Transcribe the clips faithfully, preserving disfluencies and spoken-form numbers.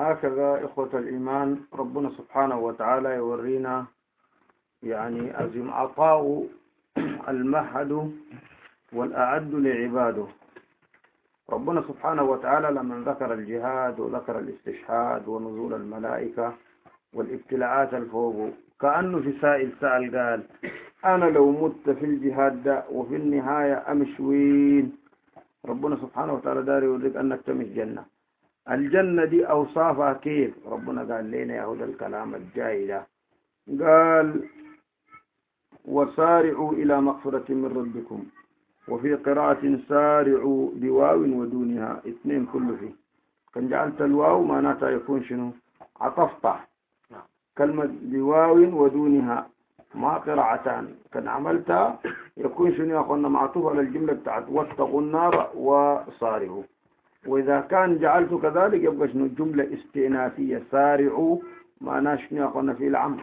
هكذا إخوة الإيمان ربنا سبحانه وتعالى يورينا يعني أزم عطاء المهد والأعد لعباده. ربنا سبحانه وتعالى لما ذكر الجهاد وذكر الاستشهاد ونزول الملائكة والابتلاعات الفوق، كأنه في سائل سأل قال أنا لو مت في الجهاد ده وفي النهاية أمشوين، ربنا سبحانه وتعالى داري يوريك أنك تمش جنة. الجنة دي أوصافها كيف؟ ربنا قال لنا يا هذا الكلام الجاي ده، قال وسارعوا إلى مغفرة من ربكم، وفي قراءة سارعوا بواو ودونها اثنين كله فيه. كان جعلت الواو معناتها يكون شنو؟ عطفت كلمة بواو ودونها ما قراءتان، كان عملتها يكون شنو يا أخوانا معطوف على الجملة بتاعت واتقوا النار وصارعوا. وإذا كان جعلت كذلك يبقى شنو جملة استئنافية، سارعوا معناه شنو يا أخوانا في العمر.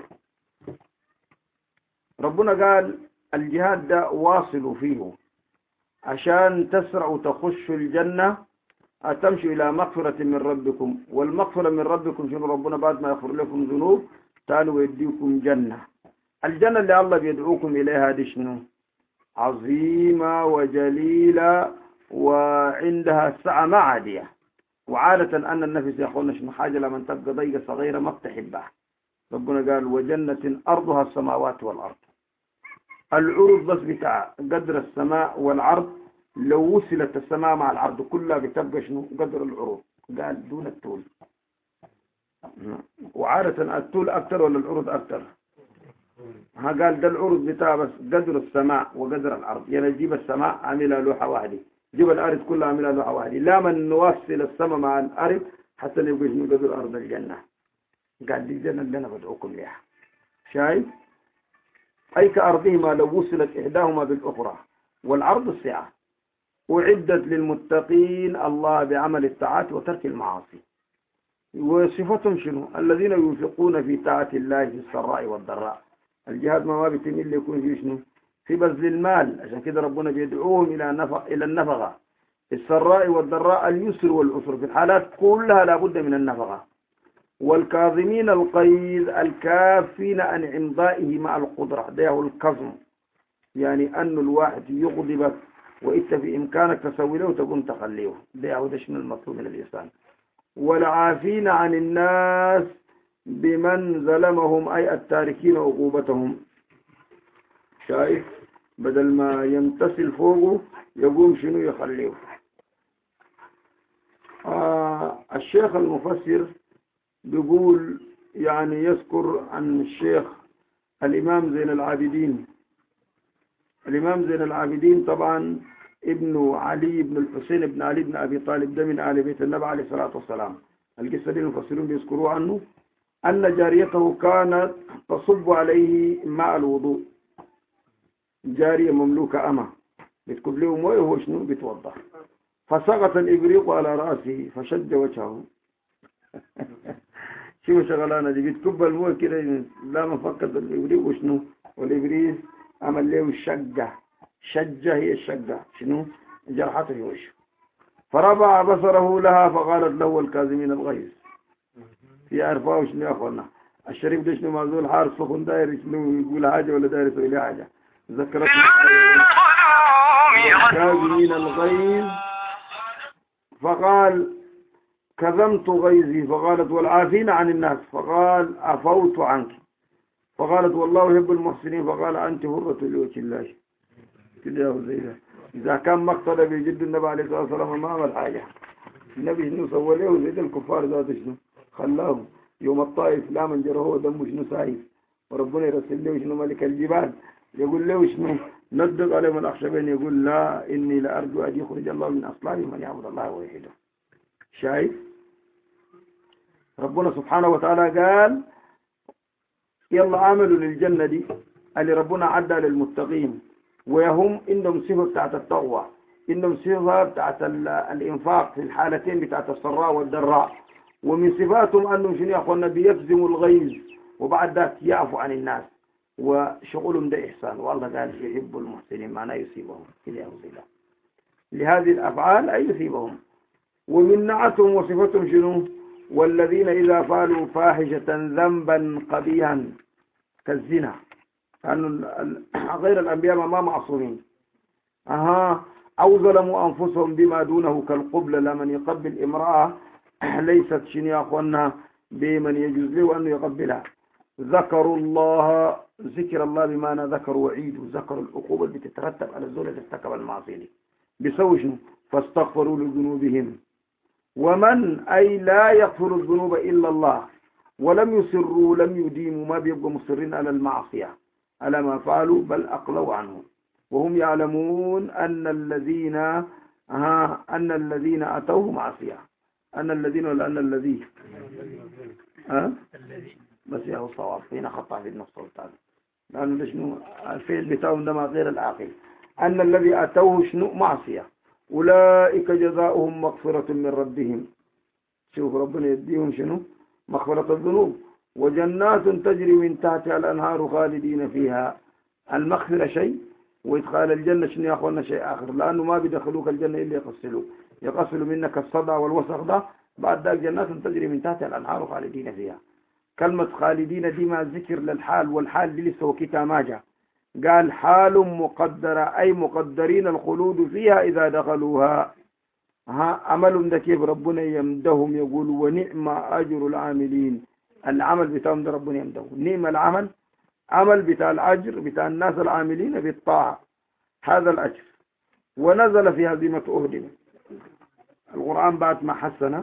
ربنا قال الجهاد ده واصلوا فيه عشان تسرعوا تخشوا الجنة، تمشوا إلى مغفرة من ربكم. والمغفرة من ربكم شنو؟ ربنا بعد ما يغفر لكم ذنوب تعالوا ويديكم جنة. الجنة اللي الله بيدعوكم إليها دي شنو؟ عظيمة وجليلة وعندها سعة ما عادية. وعادة أن النفس يقولنا شنو حاجة لما تبقى ضيقة صغيرة ما بتحبها. ربنا قال وجنة أرضها السماوات والأرض. العروض بس بتاع قدر السماء والعرض، لو وصلت السماء مع العرض كلها بتبقى شنو قدر العروض، قال دون الطول. وعادة الطول أكثر ولا العروض أكثر؟ ها قال ده العروض بتاع بس قدر السماء وقدر العرض، يعني جيب السماء عاملها لوحة واحدة، جيب الأرض كلها عاملها لوحة واحدة، لا من نوصل السماء مع الأرض حتى نبقى شنو قدر أرض الجنة. قال دي جنة اللي أنا بدعوكم لها. شايف؟ أي كأرضهما لو وصلت إحداهما بالأخرى، والعرض السعة. أعدت للمتقين الله بعمل الطاعات وترك المعاصي. وصفتهم شنو؟ الذين ينفقون في طاعة الله في السراء والضراء. الجهاد ما ما بيتميل يكون في شنو؟ في بذل المال. عشان كده ربنا بيدعوهم إلى نفق إلى النفقة. السراء والضراء اليسر والعسر، في الحالات كلها لابد من النفقة. والكاظمين الغيظ الكافين عن إمضائه مع القدرة، ده هو الكظم، يعني أن الواحد يغضبك وإنت في إمكانك تسوي له وتقوم تخليه، ده هو ده شنو المطلوب من الإنسان. والعافين عن الناس بمن ظلمهم أي التاركين عقوبتهم. شايف؟ بدل ما يمتثل فوقه يقوم شنو يخليه. آه الشيخ المفسر بيقول يعني يذكر عن الشيخ الإمام زين العابدين. الإمام زين العابدين طبعا ابن علي بن الحسين بن علي بن أبي طالب، ده من آل بيت النبي عليه الصلاة والسلام. القصة دي المفسرون بيذكروا عنه أن جاريته كانت تصب عليه مع الوضوء، جارية مملوكة أمة بتكب له مويه وهو شنو بيتوضأ، فسقط الإبريق على رأسه فشج وجهه. شو شغلانة دي؟ بتكب المويه كده لا مفقد الإبريق وشنو، والإبريق عمل له الشجة، شجة هي الشجة شنو جرحته في وجهه. فرفع بصره لها فقالت له الكاظمين الغيظ. في عرفاه شنو يا اخوانا؟ الشريف ده شنو معزول حارس سخن داير شنو يقول حاجه ولا داير يسوي لي حاجه. ذكرت الكاظمين الغيظ فقال كظمت غيظي، فقالت والعافين عن الناس، فقال عفوت عنك، فقالت والله يحب المحسنين، فقال أنت هرة لوجه الله. كده زي ده. إذا كان مقتدى بجد النبي عليه الصلاة والسلام ما عمل حاجة. النبي شنو سوى له زي الكفار ذات شنو خلاهم يوم الطائف لا من جره هو دمه شنو سايف، وربنا يرسل له شنو ملك الجبال يقول له شنو ندق عليهم الأخشبين، يقول لا إني لأرجو أن يخرج الله من أصلابهم من يعبد الله ويحده. شايف؟ ربنا سبحانه وتعالى قال يلا عملوا للجنة دي اللي ربنا عدى للمتقين، ويهم إنهم صفة بتاعت التقوى، إنهم صفة بتاعت الإنفاق في الحالتين بتاعت السراء والضراء. ومن صفاتهم أنهم شنو يا أخوانا بيكظموا الغيظ وبعد ذلك يعفو عن الناس، وشغلهم ده إحسان. والله قال يحب المحسنين معناه يصيبهم إلى أوزيلا لهذه الأفعال أي يصيبهم. ومن نعتهم وصفتهم شنو والذين إذا فعلوا فاحشة ذنبا قبيحا كالزنا، لأن غير الأنبياء ما معصومين. أها أو ظلموا أنفسهم بما دونه كالقبل، لمن يقبل امرأة ليست شنو يا أخوانا بمن يجوز له أنه يقبلها، ذكروا الله، ذكر الله بمعنى ذكروا وعيد، وذكروا العقوبة اللي بتترتب على الزول اللي ارتكب المعصية دي، بيسوي شنو؟ فاستغفروا لذنوبهم، ومن أي لا يغفر الذنوب إلا الله، ولم يصروا لم يديموا، ما بيبقوا مصرين على المعصية على ما فعلوا، بل أقلوا عنه، وهم يعلمون أن الذين ها أن الذين أتوه معصية، أن الذين ولا أن الذي ها بس يا هو صواب هنا خطأ في النص والتالي، لأنه شنو الفعل بتاعهم ده غير العاقل. أن الذي أتوه شنو معصية، أولئك جزاؤهم مغفرة من ربهم، شوف ربنا يديهم شنو مغفرة الذنوب، وجنات تجري من تحتها الأنهار خالدين فيها. المغفرة شيء، وإدخال الجنة شنو يا أخوانا شيء آخر، لأنه ما بيدخلوك الجنة إلا يغسلوا يغسلوا منك الصدى والوسخ ده، بعد ذلك جنات تجري من تحتها الأنهار خالدين فيها. كلمة خالدين دي ما ذكر للحال، والحال دي لسه وكتها ما جاء، قال حال مقدرة أي مقدرين الخلود فيها إذا دخلوها. ها عملهم ده كيف ربنا يمدهم، يقول ونعم أجر العاملين، العمل بتاعهم ده ربنا يمدهم، نعم العمل، عمل بتاع الأجر بتاع الناس العاملين بالطاعة، هذا الأجر. ونزل في هزيمة أهد، القرآن بعد ما حسنا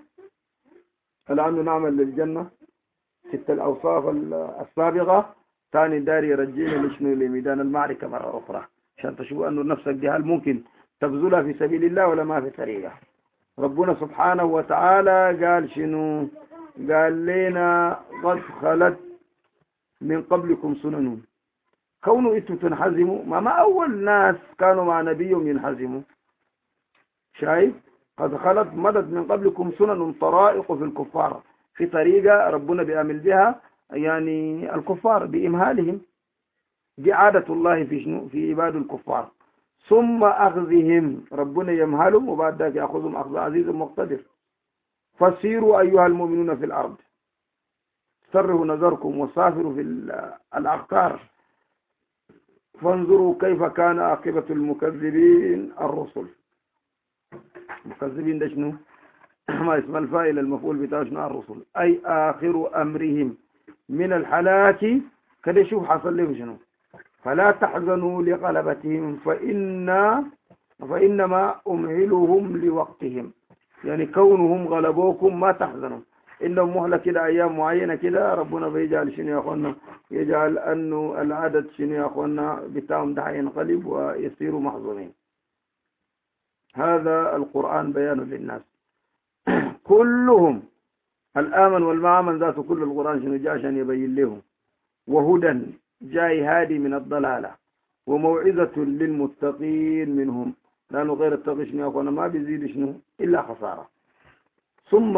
الآن نعمل للجنة ست الأوصاف السابقة، ثاني داري يرجينا لشنو لميدان المعركة مرة أخرى، عشان تشوفوا أنه نفسك دي هل ممكن تبذلها في سبيل الله ولا ما في طريقة. ربنا سبحانه وتعالى قال شنو؟ قال لنا قد خلت من قبلكم سنن، كونوا انتم تنحزموا، ما, ما أول ناس كانوا مع نبيهم ينحزموا، شايف؟ قد خلت مدد من قبلكم سنن طرائق في الكفار، في طريقة ربنا بيعمل بها يعني الكفار بإمهالهم، دي عادة الله في شنو في عباد الكفار، ثم أخذهم ربنا يمهلهم وبعد ذلك يأخذهم أخذ عزيز مقتدر. فسيروا أيها المؤمنون في الأرض، سروا نظركم وسافروا في الأقطار، فانظروا كيف كان عاقبة المكذبين الرسل. المكذبين ده شنو؟ ما اسم الفاعل المفعول بتاع شنو الرسل، أي آخر أمرهم من الحلاك. كده شوف حصل لهم شنو، فلا تحزنوا لغلبتهم فإن فإنما أمهلهم لوقتهم، يعني كونهم غلبوكم ما تحزنوا، إنهم مهلة كده أيام معينة كده ربنا بيجعل شنو يا أخوانا، يجعل أنه العدد شنو يا أخوانا بتاعهم ده ينقلب ويصيروا محزونين. هذا القرآن بيان للناس كلهم، الآمن والمعامن ذات كل القرآن شنو جاء عشان يبين لهم، وهدى جاي هادي من الضلالة، وموعظة للمتقين منهم، لأنه غير التقي شنو يا أخوانا ما بيزيد شنو إلا خسارة. ثم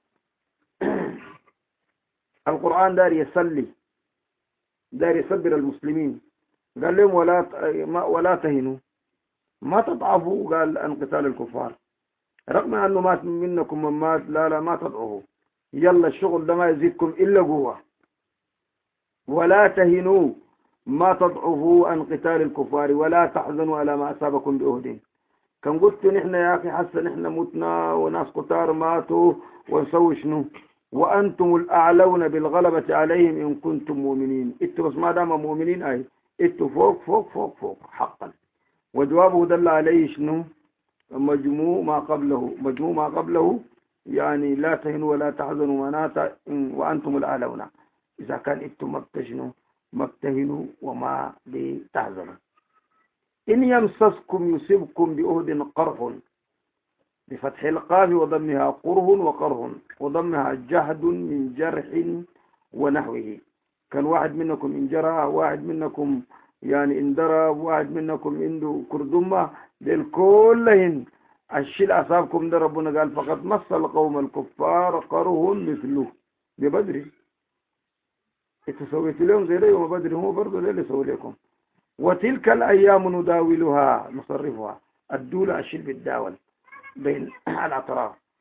القرآن دار يسلي، دار يصبر المسلمين، قال لهم ولا ولا تهنوا ما تضعفوا، قال عن قتال الكفار، رغم أنه مات منكم من مات، لا لا ما تضعفوا، يلا الشغل ده ما يزيدكم إلا قوة، ولا تهنوا ما تضعفوا عن قتال الكفار، ولا تحزنوا على ما أصابكم بأهد. كان قلت نحن يا أخي حسن نحن متنا وناس قتار ماتوا ونسوي شنو، وأنتم الأعلون بالغلبة عليهم إن كنتم مؤمنين، إنتوا بس ما دام مؤمنين أي إنتوا فوق فوق فوق فوق حقا. وجوابه دل عليه شنو؟ مجموع ما قبله، مجموع ما قبله يعني لا تهنوا ولا تحزنوا مناتا وأنتم الأعلون، إذا كان إنتم ما بتشنوا ما بتهنوا وما بتحزنوا. إن يمسسكم يصيبكم بأهد قرح، بفتح القاف وضمها قره وقره، وضمها جهد من جرح ونحوه، كان واحد منكم انجرى، واحد منكم يعني اندرى، واحد منكم عنده كردمة، ديل كلهن الشيء أصابكم ده ربنا قال فقد مس القوم الكفار قره مثله ببدر، انتوا سويتوا لهم زي ده يوم بدر، هو برضه ده اللي سووا لكم. وتلك الأيام نداولها نصرفها، الدولة الشيء بالداول بين الأطراف،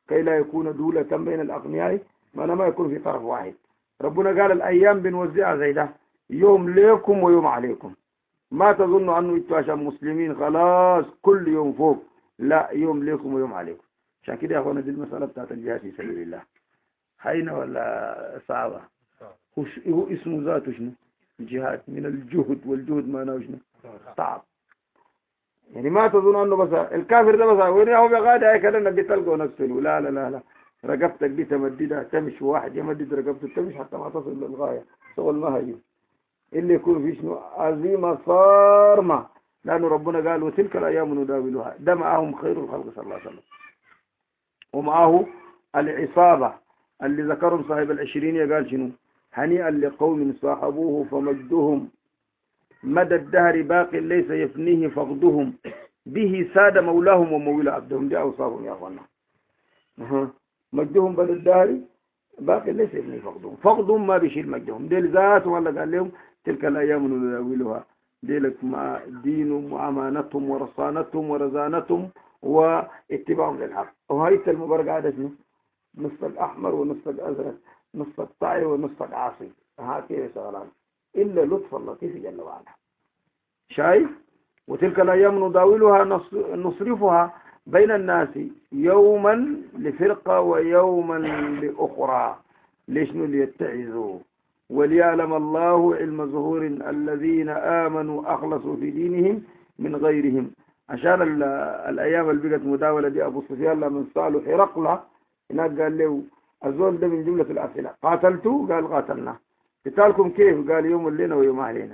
كي لا يكون دولة بين الأغنياء ما ما يكون في طرف واحد. ربنا قال الأيام بنوزعها زي ده، يوم ليكم ويوم عليكم. ما تظنوا أنه انتوا عشان مسلمين خلاص كل يوم فوق، لا، يوم ليكم ويوم عليكم. عشان كده يا أخوانا دي المسألة بتاعت الجهاد في سبيل الله حينة ولا صعبة؟ هو اسمه ذاته شنو؟ الجهاد من الجهد، والجهد ما نوع شنو؟ صعب. يعني ما تظن أنه بس الكافر ده بس وين هو بيغادي هيك كده نبي تلقوا نفسه، لا لا لا لا، رقبتك دي تمددها تمشي، واحد يمدد رقبته تمشي حتى ما تصل للغاية، شغل ما هي اللي يكون في شنو عزيمة صارمة، لأنه ربنا قال وتلك الأيام نداولها. ده معهم خير الخلق صلى الله عليه وسلم، ومعه العصابة اللي ذكرهم صاحب العشرين قال شنو؟ هنيئا لقوم صاحبوه فمجدهم مدى الدهر باق ليس يفنيه فقدهم به ساد مولاهم ومولى عبدهم. دي أوصافهم يا أخوانا. أه. مجدهم مدى الدهر باق ليس يفنيه فقدهم، فقدهم ما بيشيل مجدهم. دي ذاتهم والله قال لهم تلك الأيام نداولها. دي لك مع دينهم وأمانتهم ورصانتهم ورزانتهم واتباعهم للحق. وهيت المبارك عادة شنو؟ نصف الأحمر ونصف الأزرق، نصف الطائع ونصف العاصي، هكذا شغلان إلا لطف اللطيف جل وعلا. شايف؟ وتلك الأيام نداولها نصرفها بين الناس يوما لفرقة ويوما لأخرى. ليش ليتعظوا وليعلم الله علم ظهور الذين آمنوا أخلصوا في دينهم من غيرهم. عشان الأيام اللي بقت مداولة دي أبو سفيان لما سألوا هرقل هناك قال له الزول ده من جملة الأسئلة، قاتلتوا؟ قال قاتلنا. قتالكم كيف؟ قال يوم الليلة ويوم علينا.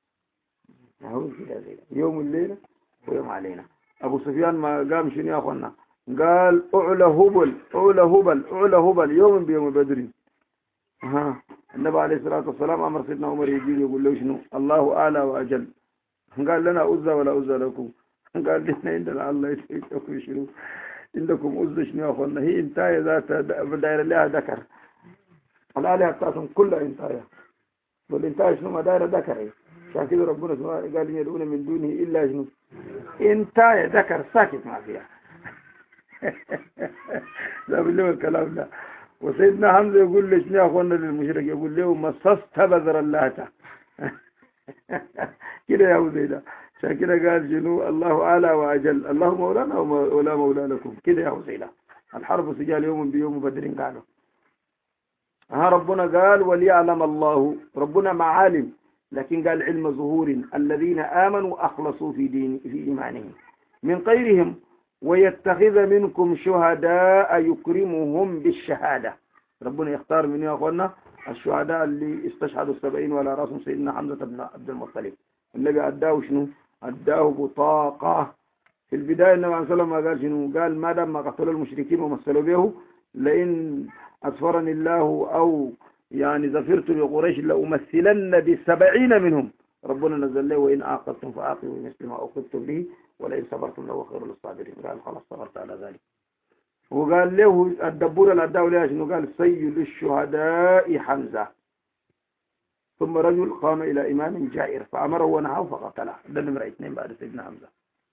يوم الليلة ويوم علينا. أبو سفيان ما قام شنو يا أخوانا؟ قال أعلى هبل أعلى هبل أعلى هبل يوم بيوم بدر. ها النبي عليه الصلاة والسلام أمر سيدنا عمر يجي يقول له شنو؟ الله أعلى وأجل. قال لنا أزة ولا أزة لكم؟ قال لنا عندنا الله يتوكل شنو؟ عندكم أزة شنو يا أخوانا؟ هي انتاية ذات دايرة لها ذكر. الآلهة بتاعتهم كلها انتاية، والانتاية شنو ما دايرة ذكر. عشان كده ربنا سبحانه قال يدعون من دونه إلا شنو؟ انتاية ذكر ساكت ما فيها. لا بالله الكلام ده. وسيدنا حمزة يقول لي شنو يا أخوانا للمشرك؟ يقول له مصصت بذر اللاتا. كده يا أبو زيدا. عشان كده قال شنو؟ الله أعلى وأجل، الله مولانا ولا مولى لكم. كده يا أبو زيدا. الحرب سجال يوم بيوم بدر قالوا. ها ربنا قال وليعلم الله، ربنا معالم، لكن قال علم ظهور الذين آمنوا أخلصوا في دين في إيمانهم من غيرهم ويتخذ منكم شهداء يكرمهم بالشهادة. ربنا يختار من يا أخوانا الشهداء اللي استشهدوا السبعين ولا راسهم سيدنا حمزة بن عبد المطلب. النبي أداه شنو؟ أداه بطاقة. في البداية النبي عليه الصلاة والسلام قال شنو؟ قال ما دام ما قتلوا المشركين ومثلوا به لئن أسفرني الله أو يعني ظفرت بقريش لأمثلن بسبعين منهم. ربنا نزل له وإن عاقبتم فعاقبوا بمثل ما عوقبتم به ولئن صبرتم لهو خير للصابرين. قال خلاص صبرت على ذلك. وقال له الدبور الأداء له شنو؟ قال سيد الشهداء حمزة. ثم رجل قام إلى إمام جائر فأمره ونهاه فقتله. ده نمرة اثنين بعد سيدنا حمزة.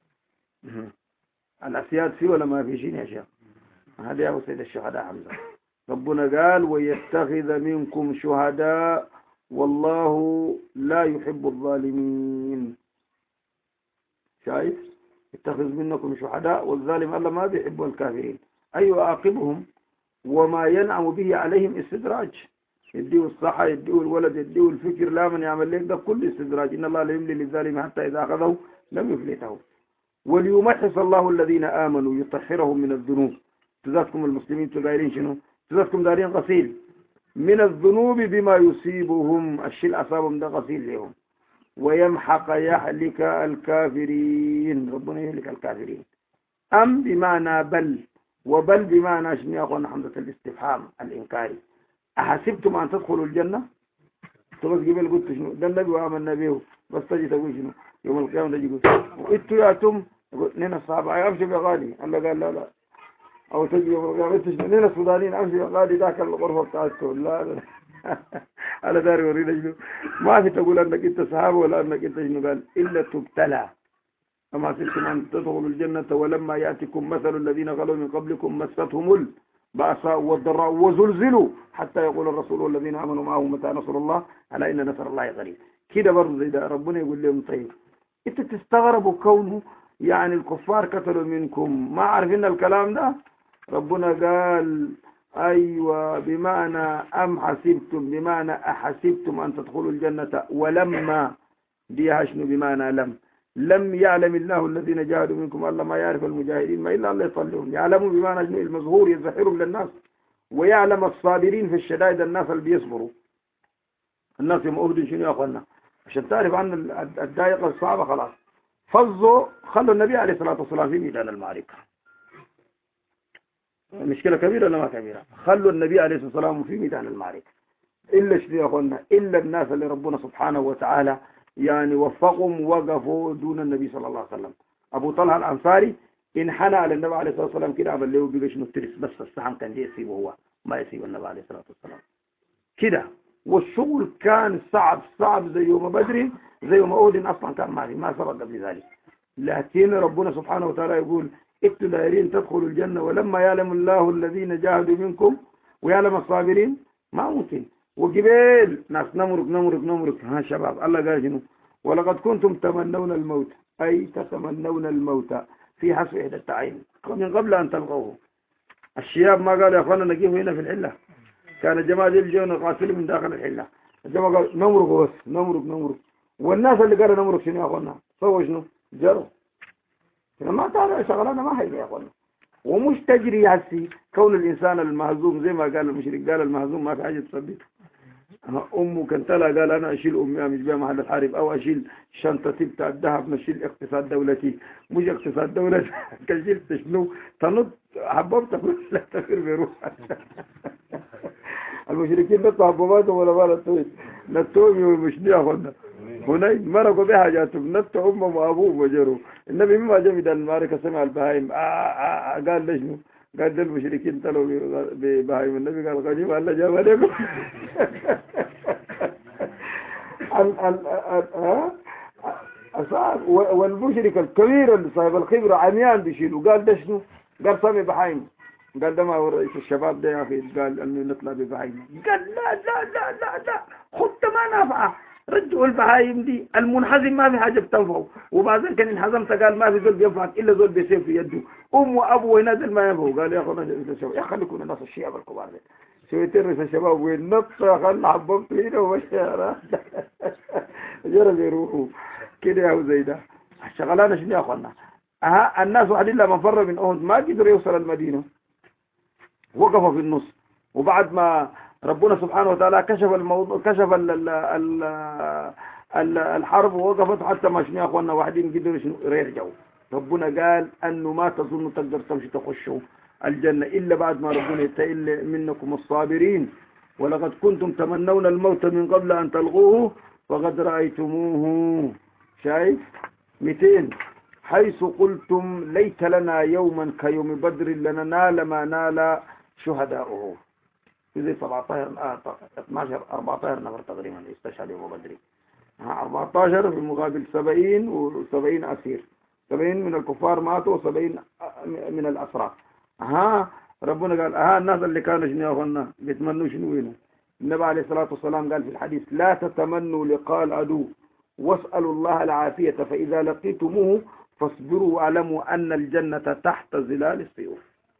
الأسياد فيه ولا ما في شيء يا شيخ؟ هذا يا سيد الشهداء حمزة. ربنا قال ويتخذ منكم شهداء والله لا يحب الظالمين. شايف؟ يتخذ منكم شهداء والظالم الله ما بيحب الكافرين. أي يعاقبهم وما ينعم به عليهم استدراج. يديه الصحة يديه الولد يديه الفكر لا من يعمل لك ده كل استدراج. إن الله لا يملي للظالم حتى إذا أخذه لم يفلته. وليمحص الله الذين آمنوا يطهرهم من الذنوب. تذكركم المسلمين تقايلين شنو؟ تذكركم دارين غسيل من الذنوب بما يصيبهم الشيء أصابهم ده غسيل لهم. ويمحق يهلك الكافرين. ربنا يهلك الكافرين. أم بمعنى بل، وبل بمعنى شنو يا أخوانا حمزة الاستفهام الإنكاري. أحسبتم أن تدخلوا الجنة؟ تبص قبل قلت شنو؟ ده النبي وآمنا به بس تجي تقول شنو؟ يوم القيامة تجي تقول وإنتوا يأتم نين الصحابة أمشي بغالي. الله قال لا لا. أو تجي يوم القيامة إنتوا شنو؟ نين السودانيين أمشي بغالي ذاك الغرفة بتاعتهم. لا لا. على داري ورينا شنو؟ ما في تقول أنك أنت صحابة ولا أنك أنت شنو؟ قال إلا تبتلى. أما حسبتم أن تدخلوا الجنة ولما يأتكم مثل الذين خلوا من قبلكم مستهم بأساء والضراء وزلزلوا حتى يقول الرسول والذين آمنوا معه متى نصر الله على إن نصر الله قريب. كده برضه إذا ربنا يقول لهم طيب أنت تستغربوا كونه يعني الكفار قتلوا منكم ما عارفين الكلام ده. ربنا قال أيوة بمعنى أم حسبتم بمعنى أحسبتم أن تدخلوا الجنة ولما دي شنو بمعنى لم لم يعلم الله الذين جاهدوا منكم الله ما يعرف المجاهدين ما إلا الله يصلهم. يعلموا بمعنى شنو المظهور يظهرهم للناس ويعلم الصابرين في الشدائد الناس اللي بيصبروا. الناس يوم أهدوا شنو يا أخوانا عشان تعرف عن الدائقة الصعبة خلاص فضوا خلوا النبي عليه الصلاة والسلام في ميدان المعركة. مشكلة كبيرة ولا ما كبيرة؟ خلوا النبي عليه الصلاة والسلام في ميدان المعركة إلا شنو يا أخوانا إلا الناس اللي ربنا سبحانه وتعالى يعني وفقهم وقفوا دون النبي صلى الله عليه وسلم. أبو طلحة الأنصاري انحنى على النبي عليه الصلاة والسلام كده عمل له بيجي شنو الترس بس السحم كان جاي يسيبه هو ما يسيب النبي عليه الصلاة والسلام كده. والشغل كان صعب صعب زي يوم بدر زي يوم أحد أصلا كان ما ما سبق قبل ذلك. لكن ربنا سبحانه وتعالى يقول انتوا دايرين تدخلوا الجنة ولما يعلم الله الذين جاهدوا منكم ويعلم الصابرين ما ممكن. وجبال ناس نمرق نمرق نمرق ها شباب الله قال شنو ولقد كنتم تمنون الموت أي تتمنون الموت في حسب إحدى التعين من قبل أن تلقوه. الشياب ما قال يا أخوانا نجيبه هنا في الحلة كان الجماعة دي الجون قاتل من داخل الحلة. الجماعة قال نمرق بس نمرق نمرق والناس اللي قالوا نمرق شنو يا أخوانا سووا شنو جروا ما تعرف شغلانة ما هي يا أخوانا ومش تجري هسي كون الإنسان المهزوم زي ما قال المشرك قال المهزوم ما في حاجة تثبته. أنا أمه كنت لها قال أنا أشيل أمي مش بيها محل الحارب أو أشيل شنطتي بتاع الذهب نشيل اقتصاد دولتي مش اقتصاد دولتي كشيلت شنو تنط حببت لا تفر بروح. المشركين نطوا حبوباتهم ولا ما نطوا نطوهم ومشني أخونا هنا مرقوا بها جاتهم نطوا أمهم وأبوهم وجروا. النبي مما جمد المعركة سمع البهايم آه آه آه قال لجنوا قال ده المشركين تلوا ببهايم النبي قال غنيمة الله جاب عليكم. والمشرك الكبير اللي صاحب الخبرة عميان بيشيلوا قال ده شنو قال سامي بهايم قال ده ما هو رئيس الشباب ده يا أخي قال أنه نطلع ببهايم قال لا لا لا لا لا خدت ما نافعه رجعوا البهايم دي المنحزم ما في حاجة بتنفعه وبعدين كان انحزمت قال ما في زول بينفعك إلا زول بيسيف في يده أم وأبو وينادل ما ينفعه قال يا أخوانا رئيس الشباب يا خلي يكون الناس الشيعة الكبار ده شويتين رئيس الشباب وينط يا خلي حببت هنا ومشي جرب يروحوا كده يا زي ده شغلانة شنو يا أخوانا أها الناس واحد إلا من فر من أهد ما قدر يوصل المدينة وقفوا في النص. وبعد ما ربنا سبحانه وتعالى كشف الموضوع كشف ال ال ال ال الحرب ووقفت حتى ما شنو يا اخوانا واحدين قدروا يرجعوا. ربنا قال انه ما تظنوا تقدر تمشي تخشوا الجنة الا بعد ما ربنا يتقل منكم الصابرين ولقد كنتم تمنون الموت من قبل ان تلقوه وقد رأيتموه. شايف مئتين حيث قلتم ليت لنا يوما كيوم بدر لننال ما نال شهداؤه. زي سبعتاشر اثناشر أربعتاشر نفر تقريبا استشهد يوم بدر أربعتاشر في المقابل سبعين وسبعين أسير سبعين من الكفار ماتوا وسبعين من الأسرى. ها ربنا قال ها الناس اللي كانوا شنو يا اخوانا بيتمنوا شنو وينه. النبي عليه الصلاة والسلام قال في الحديث لا تتمنوا لقاء العدو واسألوا الله العافية فإذا لقيتموه فاصبروا واعلموا أن الجنة تحت ظلال السيوف.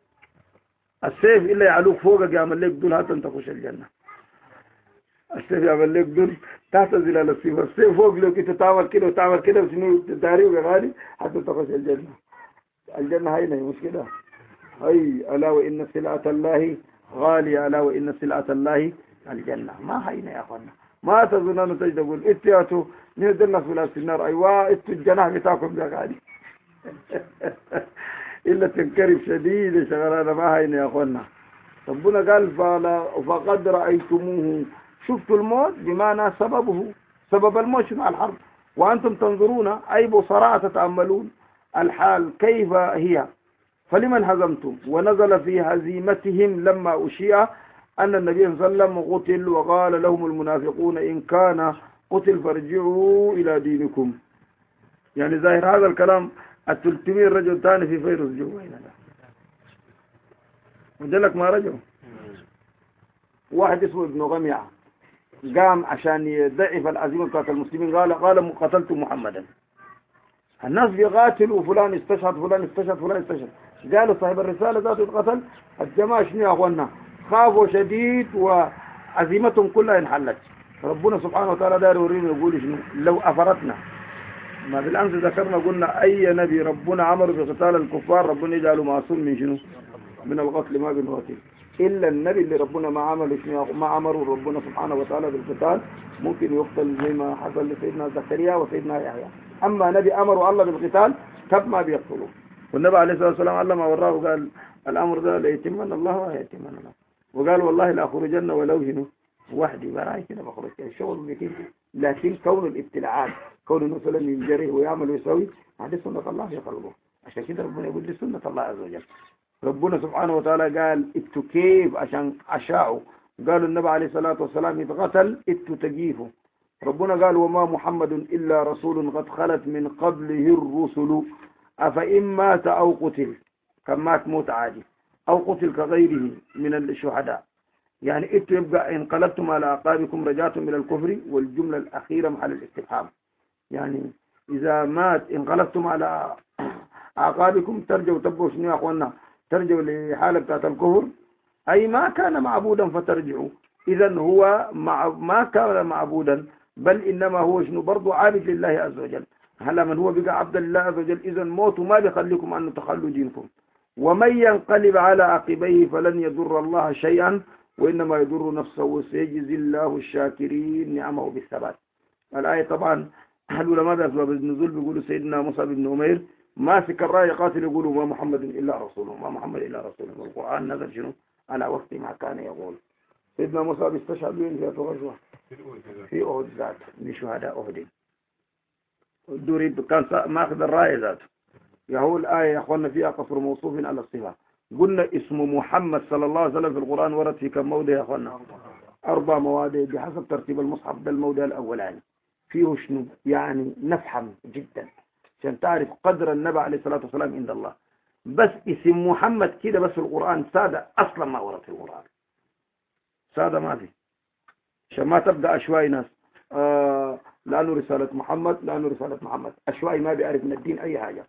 السيف إلا يعلوك فوقك يعمل لك دول حتى تخش الجنة. السيف يعمل لك دول تحت ظلال السيوف. السيف فوق لو كنت تعمل كده وتعمل كده وشنو تداري وغالي حتى تخش الجنة. الجنة هاي مش كده. أي ألا وإن سلعة الله غالية ألا وإن سلعة الله الجنة. ما هينا يا أخوانا ما تظنون تجد تقول اتياتوا نهدرنا في النار أيوة اتوا الجناح بتاعكم ده غالي إلا تنكرف شديد شغلانة ما هينا يا أخوانا. ربنا قال فقد رأيتموه شفتوا الموت بمعنى سببه سبب الموت مع الحرب وأنتم تنظرون أي بصراء تتأملون الحال كيف هي. فلمن هزمتم ونزل في هزيمتهم لما أشيع أن النبي صلى الله عليه وسلم قتل وقال لهم المنافقون إن كان قتل فارجعوا إلى دينكم. يعني ظاهر هذا الكلام الثلاثمائة رجل ثاني في فيروس جوا هنا وجلك ما رجعوا. واحد اسمه ابن غميعة قام عشان يضعف العزيمة بتاعت المسلمين، قال قال قتلت محمدا. الناس بيقاتلوا، فلان استشهد فلان استشهد فلان استشهد. قالوا صاحب الرسالة ذاته اتقتل. الجماعة شنو يا اخوانا؟ خافوا شديد وعزيمتهم كلها انحلت. ربنا سبحانه وتعالى داير يورينا يقول شنو؟ لو أفرطنا، ما بالأمس ذكرنا قلنا أي نبي ربنا أمر بقتال الكفار ربنا يجعله معصوم من شنو؟ من القتل، ما بنقاتل. إلا النبي اللي ربنا ما عمل شنو، ما أمره ربنا سبحانه وتعالى بالقتال ممكن يقتل زي ما حصل لسيدنا زكريا وسيدنا يحيى. أما نبي أمره الله بالقتال كيف ما بيقتلوه. والنبي عليه الصلاة والسلام علم وراه وقال الأمر ده ليتمن الله ويتمن الله، وقال والله لا أخرجن ولو شنو وحدي، براي كده بخرج الشغل بكيف. لكن كون الابتلاعات، كون انه مثلا ينجري ويعمل ويسوي، هذه سنة الله في قلبه. عشان كده ربنا يقول لي سنة الله عز وجل. ربنا سبحانه وتعالى قال اتو كيف عشان عشاؤه. قالوا النبي عليه الصلاة والسلام يتقتل اتو تجيفه. ربنا قال وما محمد إلا رسول قد خلت من قبله الرسل أفإن مات أو قتل، كم مات موت عادي، أو قتل كغيره من الشهداء. يعني انتوا يبقى انقلبتم على أعقابكم رجعتم إلى الكفر، والجملة الأخيرة محل الاستفهام. يعني إذا مات انقلبتم على أعقابكم ترجعوا تبقوا شنو يا أخوانا؟ ترجعوا لحالة بتاعت الكفر، أي ما كان معبودا فترجعوا. إذا هو مع ما كان معبودا، بل إنما هو شنو برضو عابد لله عز وجل. هلا من هو بقى عبد الله عز وجل، إذا موته ما بيخليكم أن تخلوا دينكم. ومن ينقلب على عقبيه فلن يضر الله شيئا وإنما يضر نفسه وسيجزي الله الشاكرين نعمه بالثبات. الآية طبعا العلماء بأسباب النزول بيقولوا سيدنا مصعب بن عمير ماسك الراية قاتل يقولوا ما محمد إلا رسوله، ما محمد إلا رسوله. والقرآن نزل شنو على وقت ما كان يقول. سيدنا مصعب استشهد وين في غزوة في أهد ذات من شهداء أهد. دوري كان ماخذ الراية ذاته. يهو الآية يا أخوانا فيها قصر موصوف على الصفة. قلنا اسم محمد صلى الله عليه وسلم في القرآن ورد في كم موضع يا أخوانا؟ أربع مواضع بحسب ترتيب المصحف. ده الموضع الأولاني فيه شنو يعني نفهم جدا عشان تعرف قدر النبي عليه الصلاة والسلام عند الله. بس اسم محمد كده بس في القرآن سادة أصلا ما ورد في القرآن، سادة ما في، عشان ما تبدأ أشواي ناس آه لأنه رسالة محمد لأنه رسالة محمد. أشواي ما بيعرف من الدين أي حاجة،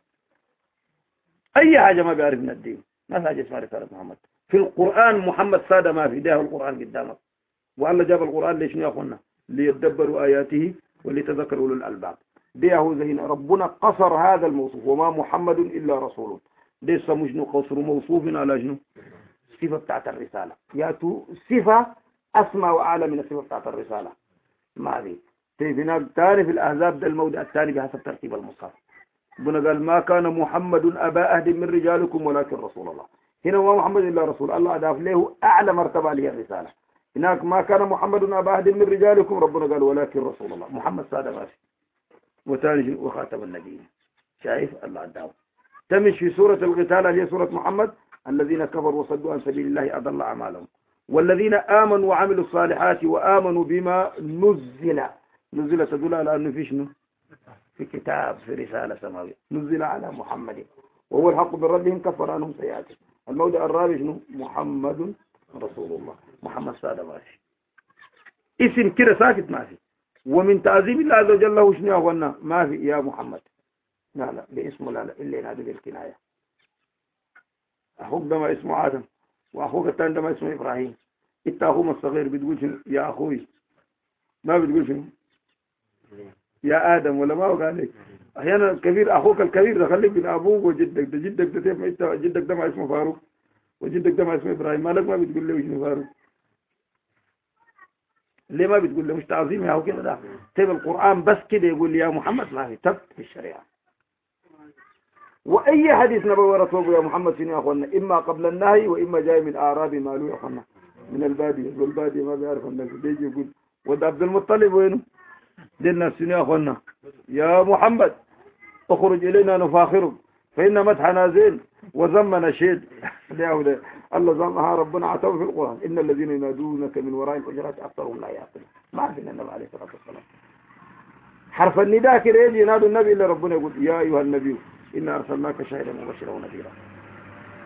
أي حاجة ما بيعرف من الدين. ما في حاجة اسمها رسالة محمد في القرآن. محمد سادة ما في، ده القرآن قدامك. والله جاب القرآن ليش يا أخونا؟ ليتدبروا آياته وليتذكروا أولو الألباب. ده هو زين ربنا قصر هذا الموصوف وما محمد إلا رسول. ده سمجنو قصر موصوف على جنو صفة بتاعت الرسالة. ياتوا صفة أسمى وأعلى من الصفة بتاعت الرسالة. ما ذي هناك تاني في الأحزاب ده الموضع الثاني بحسب ترتيب المصحف. ربنا قال ما كان محمد أبا أحد من رجالكم ولكن رسول الله. هنا ما محمد إلا رسول الله، أضاف له أعلى مرتبة له الرسالة. هناك ما كان محمد أبا أحد من رجالكم، ربنا قال ولكن رسول الله. محمد سادة ماشي وتاني وخاتم النبيين. شايف الله عداه. تمش في سورة القتال هي سورة محمد الذين كفروا وصدوا عن سبيل الله أضل أعمالهم والذين آمنوا وعملوا الصالحات وآمنوا بما نزل. نزل تدل على أنه في شنو؟ في كتاب، في رسالة سماوية نزل على محمد وهو الحق من ربهم كفر عنهم سيئاتهم. الموضع الرابع شنو؟ محمد رسول الله. محمد سادة ماشي اسم كده ساكت ما في. ومن تعظيم الله عز وجل له شنو يا اخوانا؟ ما في يا محمد، لا لا باسمه لا لا الا ينادي بالكنايه. اخوك ده ما اسمه آدم واخوك الثاني ده ما اسمه ابراهيم. انت اخوهم الصغير بتقول شنو؟ يا اخوي، ما بتقول شنو؟ يا آدم ولا ما هو عليك. أحيانا الكبير أخوك الكبير ده خليك بين أبوك وجدك. ده جدك ده تيف أنت جدك ده ما اسمه فاروق وجدك ده ما اسمه إبراهيم، مالك ما بتقول له اسمه فاروق؟ ليه ما بتقول له؟ مش تعظيم يا هو كده. ده تيف القرآن بس كده يقول يا محمد، ما في تب في الشريعة. وأي حديث نبوي ورثوه يا محمد شنو يا أخوانا؟ إما قبل النهي وإما جاي من أعرابي مالو يا أخوانا من البادية. والبادية ما بيعرف الناس بيجي يقول ود عبد المطلب وينه؟ دي الناس شنو يا أخوانا؟ يا محمد اخرج إلينا نفاخرك فإن مدحنا زين وذمنا شيد. الله زمها ربنا عتوه في القرآن إن الذين ينادونك من وراء الحجرات أكثرهم لا يعقلون. ما عرفنا النبي عليه الصلاة والسلام حرف النداء كده يجي ينادوا النبي إلا ربنا يقول يا أيها النبي إنا أرسلناك شاهدا ومبشرا ونذيرا.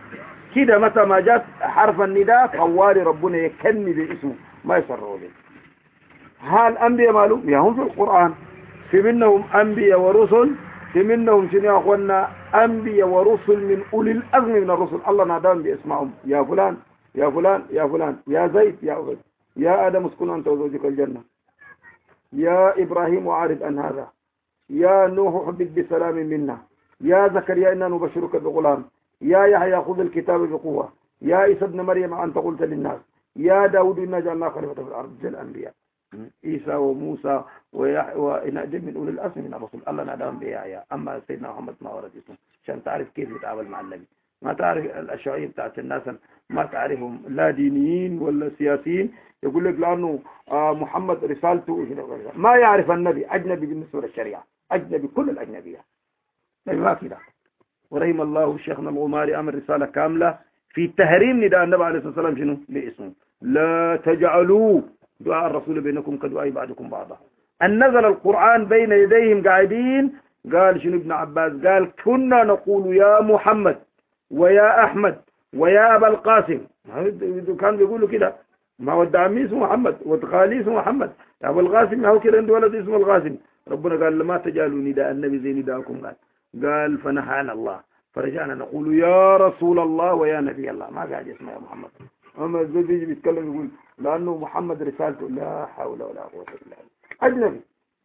كده متى ما جاءت حرف النداء طوالي ربنا يكني باسمه ما يسروا به. هل أنبياء مالو يا هم في القرآن في منهم أنبياء ورسل، في منهم شنو يا أخوانا أنبياء ورسل من أولي الأزم من الرسل، الله ناداهم باسمهم يا فلان يا فلان يا فلان يا زيد يا أبد يا آدم اسكن أنت وزوجك الجنة، يا إبراهيم وعارف أن هذا، يا نوح حبك بسلام منا، يا زكريا إنا نبشرك بغلام، يا يحيى خذ الكتاب بقوة، يا عيسى ابن مريم أنت قلت للناس، يا داود إنا جعلنا خليفة في الأرض. جل الأنبياء عيسى وموسى وإنجل من أولي الأزم من الرسل، الله ناداهم بيا. أما سيدنا محمد ما ورد اسمه عشان تعرف كيف يتعامل مع النبي. ما تعرف الأشعرية بتاعت الناس ما تعرفهم لا دينيين ولا سياسيين، يقول لك لأنه محمد رسالته ما يعرف النبي، أجنبي بالنسبة للشريعة، أجنبي كل الأجنبية ما كده. ورحم الله شيخنا الغماري أمر رسالة كاملة في تحريم نداء النبي عليه الصلاة والسلام شنو باسمه. لا تجعلوا دعاء الرسول بينكم كدعاء بعضكم بعضا. أن نزل القرآن بين يديهم قاعدين قال شنو ابن عباس قال كنا نقول يا محمد ويا أحمد ويا أبا القاسم، كان بيقولوا كده. ما ود عمي اسمه محمد ود خالي اسمه محمد، أبو القاسم هو كده عنده ولد اسمه القاسم. ربنا قال لما تجعلوا نداء النبي زي نداءكم. قال قال فنهانا الله فرجعنا نقول يا رسول الله ويا نبي الله، ما قاعد اسمه يا محمد. أما زي بيجي بيتكلم يقول لأنه محمد رسالته لا حول ولا قوة إلا بالله، أجنبي.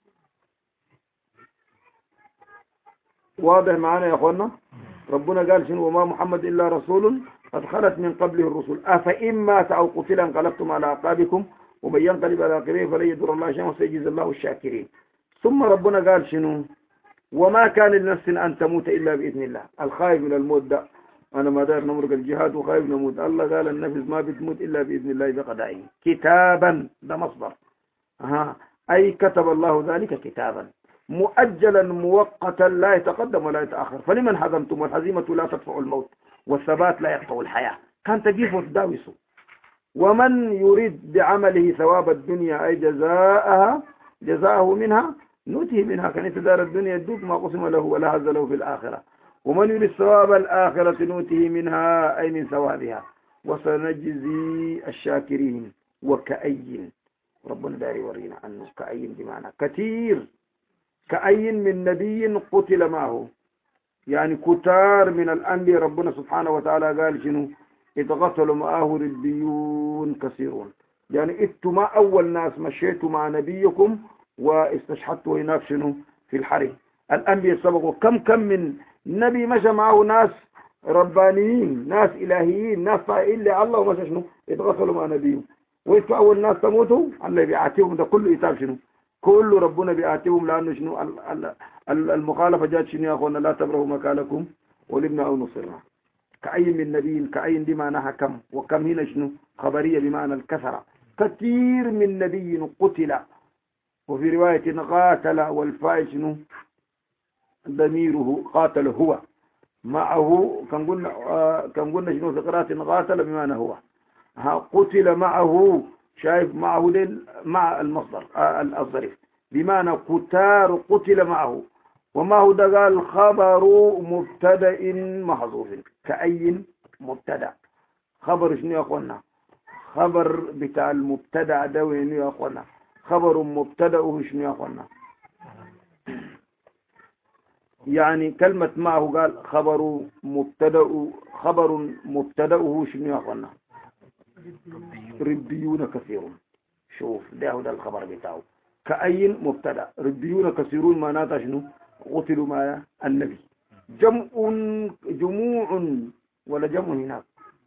واضح معنا يا أخوانا؟ ربنا قال شنو وما محمد إلا رسول قد خلت من قبله الرسل أفإن مات أو قتل انقلبتم على أعقابكم ومن ينقلب على عقبيه فلن يضر الله شيئا وسيجزي الله الشاكرين. ثم ربنا قال شنو وما كان لنفس أن تموت إلا بإذن الله. الخايف من الموت ده أنا ما داير نمرق الجهاد وخايف نموت، الله قال النفس ما بتموت إلا بإذن الله بقضائه كتابا، ده مصدر ها أي كتب الله ذلك كتابا مؤجلا مؤقتا لا يتقدم ولا يتأخر. فلمن حزمتم والحزيمة لا تدفع الموت والثبات لا يقطع الحياة كان تجيف وتداوسه. ومن يريد بعمله ثواب الدنيا أي جزاءها جزاءه منها نؤتيه منها كان دار الدنيا الدوك ما قسم له ولا هز له في الآخرة. ومن يريد ثواب الآخرة نؤتيه منها أي من ثوابها وسنجزي الشاكرين. وكأي ربنا داري ورينا عنه كأي بمعنى كثير، كأي من نبي قتل معه يعني كتار من الأنبياء. ربنا سبحانه وتعالى قال شنو إذ قتلوا معه ربيون كثيرون، يعني إنتم ما أول ناس مشيتوا مع نبيكم واستشهدتوا هناك شنو في الحرب. الأنبياء سبقوا كم كم من نبي مشى معه ناس ربانيين ناس إلهيين ناس طائعين لله ومشى شنو اتغسلوا مع نبيهم. وإنتوا أول ناس تموتوا الله بيعاتبهم، ده كله إتاب شنو كله ربنا بيعاتبهم لأنه شنو المخالفة جات شنو يا أخوانا لا تبرهوا مكانكم ولبنا أو نصرنا. كأي من نبي كأي دي معناها كم، وكم هنا شنو خبرية بمعنى الكثرة. كثير من نبي قتل، وفي رواية قاتل والفاعل شنو ضميره قاتل هو معه. كان قلنا آه كان قلنا شنو في قراءة قاتل بمعنى هو ها قتل معه، شايف معه دل مع المصدر آه الظريف بمعنى كتار قتل معه. وما هو ده قال خبر مبتدأ محذوف. كأي مبتدأ خبر شنو يا اخوانا خبر بتاع المبتدأ ده وين يا اخوانا خبر مبتدأه شنو يا اخوانا يعني كلمة معه قال خبر مبتدأ خبر مبتدأه شنو يا اخوانا ربيون كثيرون. شوف ده هو ده الخبر بتاعه كأي مبتدأ ربيون كثيرون معناتها شنو قتلوا مع النبي. جمع جموع ولا جمع هناك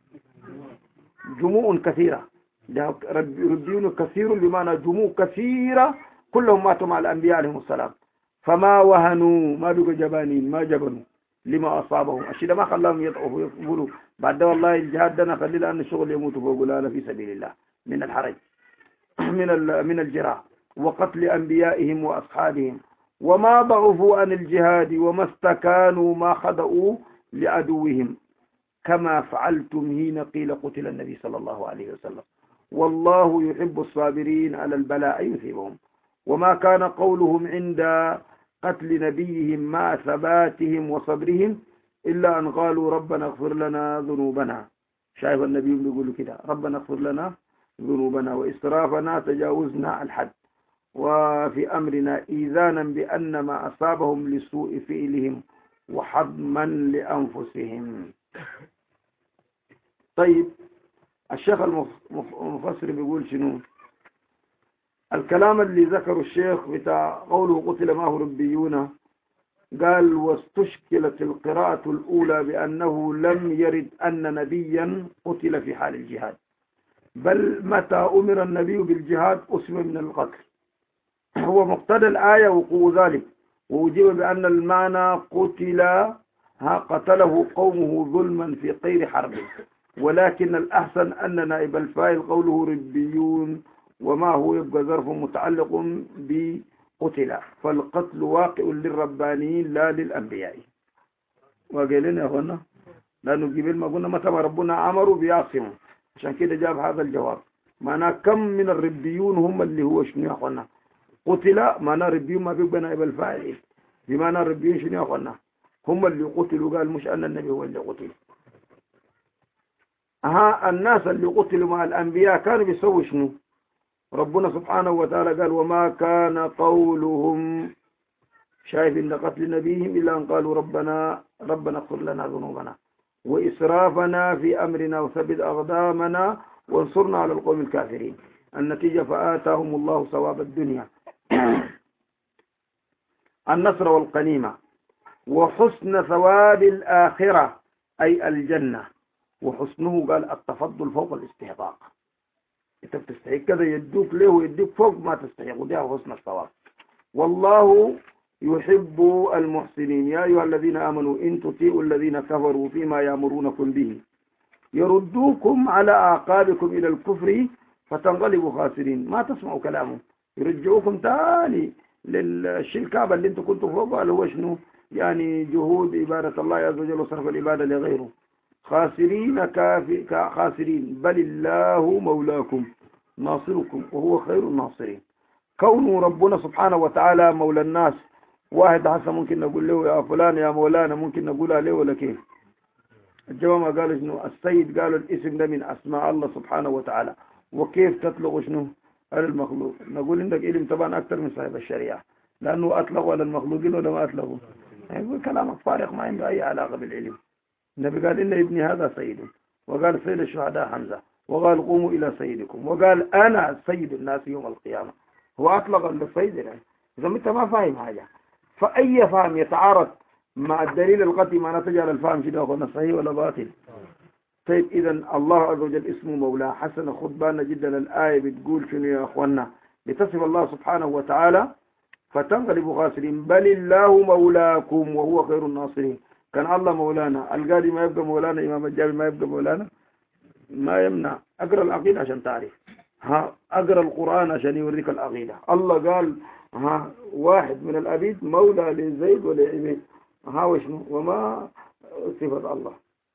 جموع كثيرة، ده ربيون كثير بمعنى جموع كثيرة كلهم ماتوا مع الأنبياء عليهم السلام. فما وهنوا ما بقوا جبانين ما جبنوا لما أصابهم. الشيء ما خلاهم يضعفوا يقولوا بعد والله الجهاد ده نخلي لأن الشغل يموتوا فوق لا في سبيل الله من الحرج من من الجراح وقتل أنبيائهم وأصحابهم. وما ضعفوا عن الجهاد وما استكانوا ما خضعوا لعدوهم كما فعلتم حين قيل قتل النبي صلى الله عليه وسلم. والله يحب الصابرين على البلاء يثيبهم. وما كان قولهم عند قتل نبيهم مع ثباتهم وصبرهم إلا أن قالوا ربنا اغفر لنا ذنوبنا. شايف النبي بيقول كده ربنا اغفر لنا ذنوبنا وإسرافنا تجاوزنا الحد وفي أمرنا إيذانا بأن ما أصابهم لسوء فعلهم وحضما لأنفسهم. طيب الشيخ المفسر بيقول شنو الكلام اللي ذكره الشيخ بتاع قوله قتل معه ربيون؟ قال واستشكلت القراءة الأولى بأنه لم يرد أن نبيا قتل في حال الجهاد، بل متى أمر النبي بالجهاد أسم من القتل. هو مقتضى الآية وقوع ذلك، وأجيب بأن المعنى قتل ها قتله قومه ظلما في غير حرب، ولكن الأحسن أن نائب الفاعل قوله ربيون وما هو يبقى ظرف متعلق بقتل، فالقتل واقع للربانيين لا للأنبياء. وقالين يا أخوانا لأنه قبل ما قلنا متى ربنا أمروا بيعصموا، عشان كده جاب هذا الجواب. معناه كم من الربيون هم اللي هو شنو يا أخوانا قتل، معناه ربيون ما بيبقى نائب الفاعل، بمعنى الربيون شنو يا أخوانا هم اللي قتلوا، قال مش أن النبي هو اللي قتل. ها الناس اللي قتلوا مع الأنبياء كانوا بيسووا شنو؟ ربنا سبحانه وتعالى قال وما كان قولهم شايف إن قتل نبيهم إلا أن قالوا ربنا ربنا اغفر لنا ذنوبنا وإسرافنا في أمرنا وثبت أقدامنا وانصرنا على القوم الكافرين. النتيجة فآتاهم الله ثواب الدنيا النصر والقنيمة وحسن ثواب الآخرة أي الجنة، وحسنه قال التفضل فوق الاستحقاق. انت بتستحق كذا يدوك له ويديك فوق ما تستحق، وده حسن الثواب. والله يحب المحسنين يا أيها الذين آمنوا إن تطيعوا الذين كفروا فيما يأمرونكم به يردوكم على أعقابكم إلى الكفر فتنقلبوا خاسرين. ما تسمعوا كلامهم، يرجعوكم تاني للشركة اللي انتم كنتوا فوقها اللي هو شنو يعني جهود عبادة الله عز وجل وصرف العبادة لغيره. خاسرين كافي خاسرين بل الله مولاكم ناصركم وهو خير الناصرين. كونه ربنا سبحانه وتعالى مولى الناس، واحد حسن ممكن نقول له يا فلان يا مولانا، ممكن نقولها له ولا كيف؟ الجواب قالوا شنو السيد، قالوا الاسم ده من أسماء الله سبحانه وتعالى، وكيف تطلق شنو على المخلوق؟ نقول عندك علم طبعا أكثر من صاحب الشريعة، لأنه أطلقوا على المخلوقين ولا ما أطلقوا؟ يعني كلامك فارغ ما عنده أي علاقة بالعلم. النبي قال إن ابني هذا سيد، وقال سيد الشهداء حمزة، وقال قوموا إلى سيدكم، وقال أنا سيد الناس يوم القيامة. هو أطلق السيد يعني. إذا أنت ما فاهم حاجة، فأي فهم يتعارض مع الدليل القطعي ما نتجعل الفهم شنو أخونا صحيح ولا باطل؟ طيب إذا الله عز وجل اسمه مولاه. حسن خطبانا جدا الآية بتقول شنو يا أخوانا؟ لتصف الله سبحانه وتعالى فتنقلبوا خاسرين بل الله مولاكم وهو خير الناصرين. كان الله مولانا، القاضي ما يبقى مولانا، إمام الجابي ما يبقى مولانا، ما يمنع. أقرأ العقيدة عشان تعرف، ها أقرأ القرآن عشان يوريك العقيدة. الله قال ها واحد من الأبيد مولى لزيد ولعبيد، ها وشنو وما صفة الله.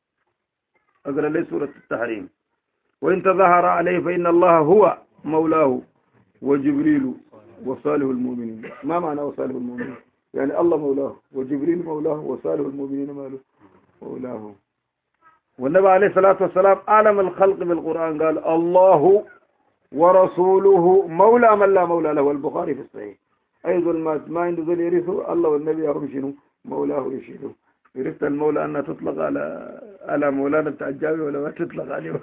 أقرأ لي سورة التحريم وإن تظهر عليه فإن الله هو مولاه وجبريل وصالح المؤمنين. ما معنى وصالح المؤمنين؟ يعني الله مولاه وجبريل مولاه وصالح المؤمنين ماله مولاه. والنبي عليه الصلاة والسلام أعلم الخلق بالقرآن قال الله ورسوله مولى من لا مولى له. البخاري في الصحيح أيضا ما ما عنده ذل يرثه الله والنبي هم شنو مولاه يشيله. عرفت المولى أنها تطلق على على مولانا بتاع الجامع ولا ما تطلق عليه؟